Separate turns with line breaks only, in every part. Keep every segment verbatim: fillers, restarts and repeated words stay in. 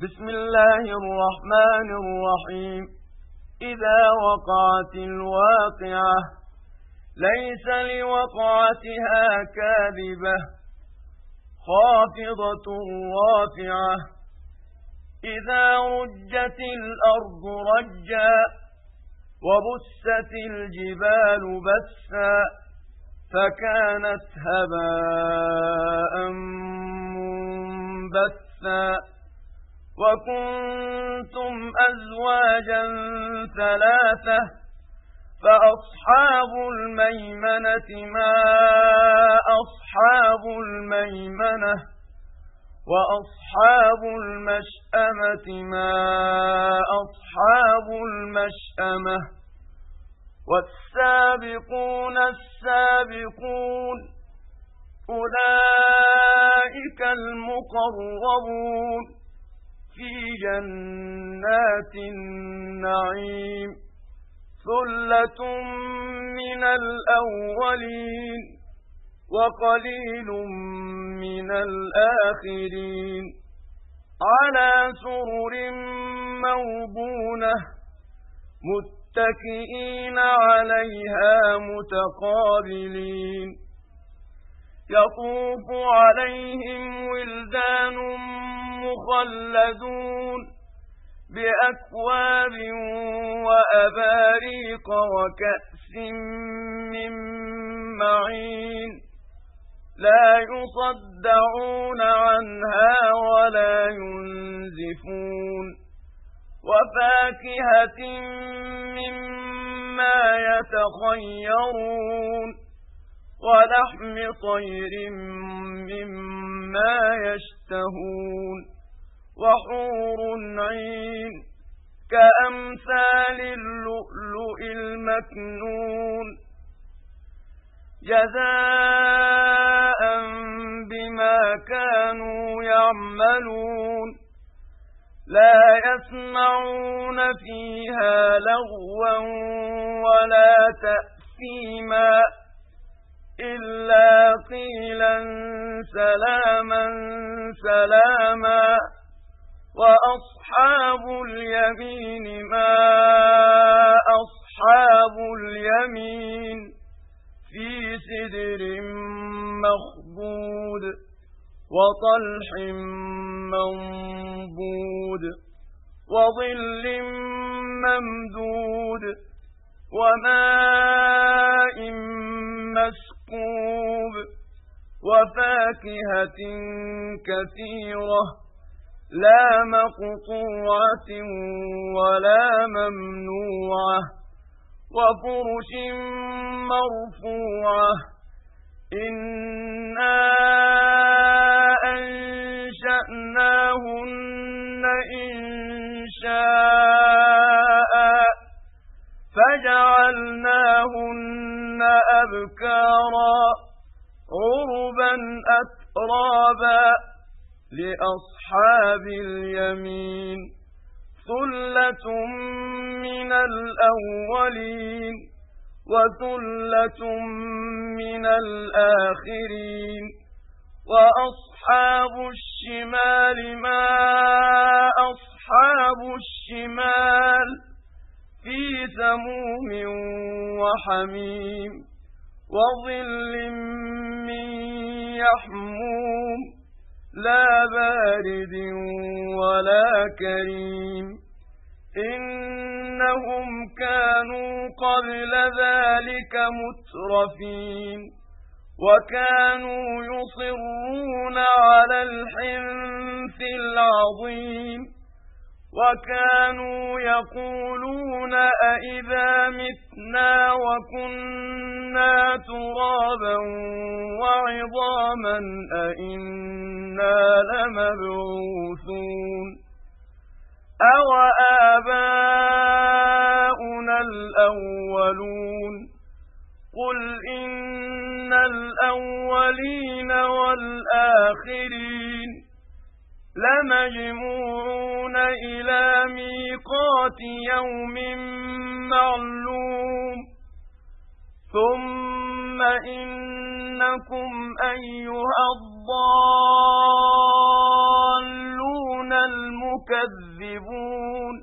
بسم الله الرحمن الرحيم إذا وقعت الواقعة ليس لوقعتها كاذبة خافضة رافعة إذا رجت الأرض رجا وبست الجبال بسا فكانت هباء منبثا وكنتم أزواجا ثلاثة فأصحاب الميمنة ما أصحاب الميمنة وأصحاب المشأمة ما أصحاب المشأمة والسابقون السابقون أولئك المقربون في جنات النعيم ثلة من الأولين وقليل من الآخرين على سرر موضونة متكئين عليها متقابلين يطوف عليهم ولدان مخلدون بأكواب وأباريق وكأس من معين لا يصدعون عنها ولا ينزفون وفاكهة مما يتخيرون ولحم طير مما يشتهون وحور عين كأمثال اللؤلؤ المكنون جزاء بما كانوا يعملون لا يسمعون فيها لغوا ولا تأثيما إلا قيلا سلاما سلاما وأصحاب اليمين ما أصحاب اليمين في سدر مخضود وطلح منضود وظل ممدود وماء مسكوب وفاكهة كثيرة لا مقطوعة ولا ممنوعة وفرش مرفوعة إنا أنشأناهن إنشاء فجعلناهن أبكارا عربا أترابا لأصحاب اليمين ثلة من الأولين وثلة من الآخرين وأصحاب الشمال ما أصحاب الشمال في سموم وحميم وظل من يحموم لا بارد ولا كريم إنهم كانوا قبل ذلك مترفين وكانوا يصرون على الحنث العظيم وكانوا يقولون أئذا متنا وكنا ترابا وعظاما أئنا لمبعوثون أو آباؤنا الأولون قل إن الأولين والآخرين لمجموعون إلى ميقات يوم معلوم ثم إنكم أيها الضالون المؤمنون تكذبون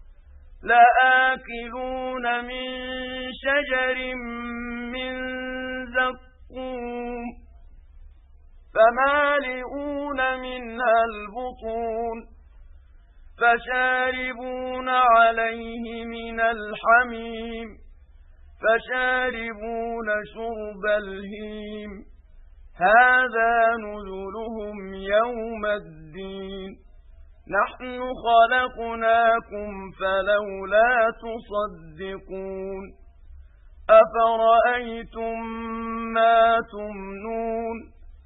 لآكلون من شجر من زقوم فمالئون منها البطون فشاربون عليه من الحميم فشاربون شرب الهيم هذا نزلهم يوم الدين نحن خلقناكم فلولا تصدقون أفرأيتم ما تمنون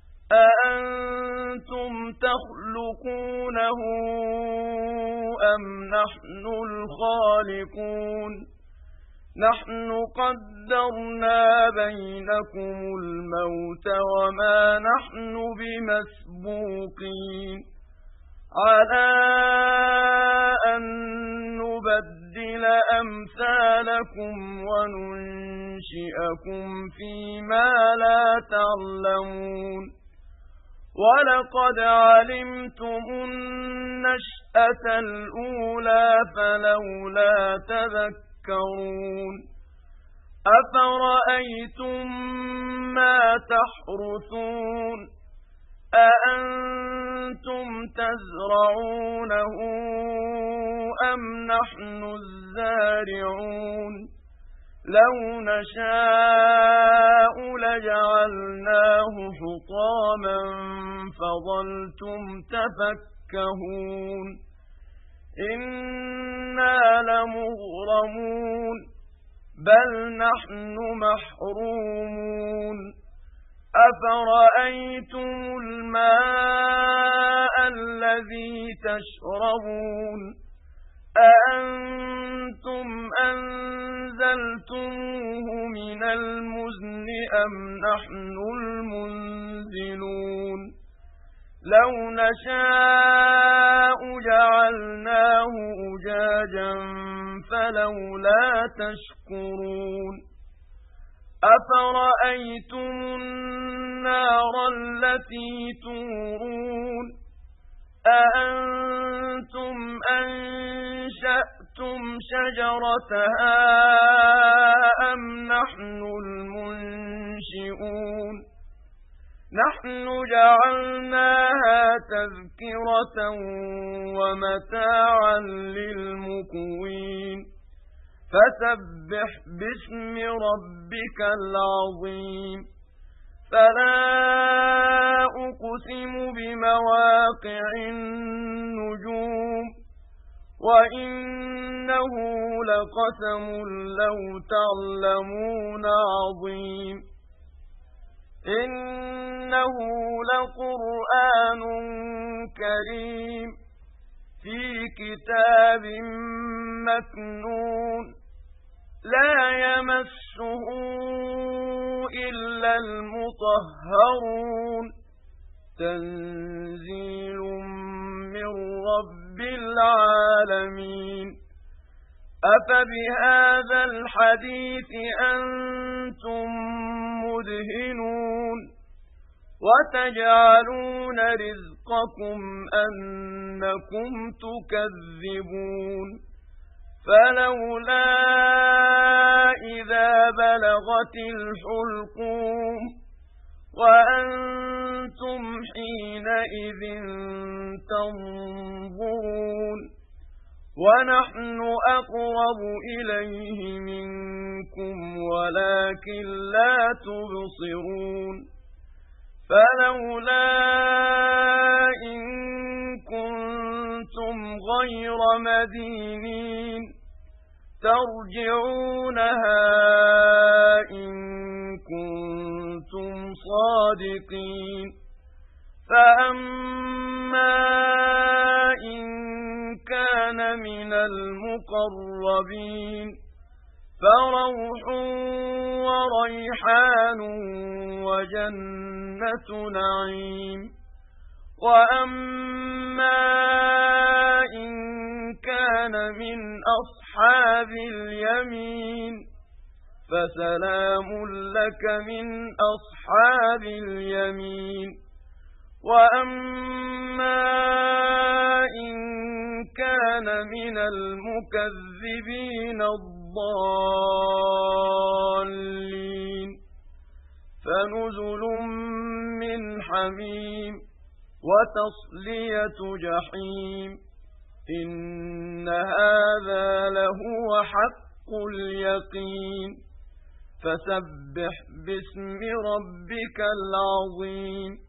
أأنتم تخلقونه أم نحن الخالقون نحن قدرنا بينكم الموت وما نحن بمسبوقين على أن نبدل أمثالكم وننشئكم فيما لا تعلمون ولقد علمتم النشأة الأولى فلولا تذكرون أفرأيتم ما تحرثون أأنتم تزرعونه أم نحن الزارعون لو نشاء لجعلناه حطاما فظلتم تفكهون إنا لمغرمون بل نحن محرومون أفرأيتم الماء الذي تشربون أأنتم أنزلتموه من المزن أم نحن المنزلون لو نشاء جعلناه أجاجا فلولا تشكرون أفرأيتم النار التي تورون أأنتم أنشأتم شجرتها أم نحن المنشئون نحن جعلناها تذكرة ومتاعا للمقوين فسبح باسم ربك العظيم فلا أقسم بمواقع النجوم وإنه لقسم لو تعلمون عظيم إنه لقرآن كريم في كتاب مكنون لا يمسه إلا المطهرون تنزيل من رب العالمين أفبهذا الحديث أنتم مدهنون وتجعلون رزقكم أنكم تكذبون فلولا إذا بلغت الحلقوم وأنتم حينئذ تنظرون ونحن أقرب إليه منكم ولكن لا تبصرون فلولا إن كنتم غير مدينين ترجعونها إن كنتم صادقين فأما إن كان من المقربين فروح وريحان وجنة نعيم وأما إن كان من أصحاب اليمين فسلام لك من أصحاب اليمين وأما إن كان من المكذبين الضالين فنزل من حميم وتصلية جحيم إن هذا لهو حق اليقين فسبح باسم ربك العظيم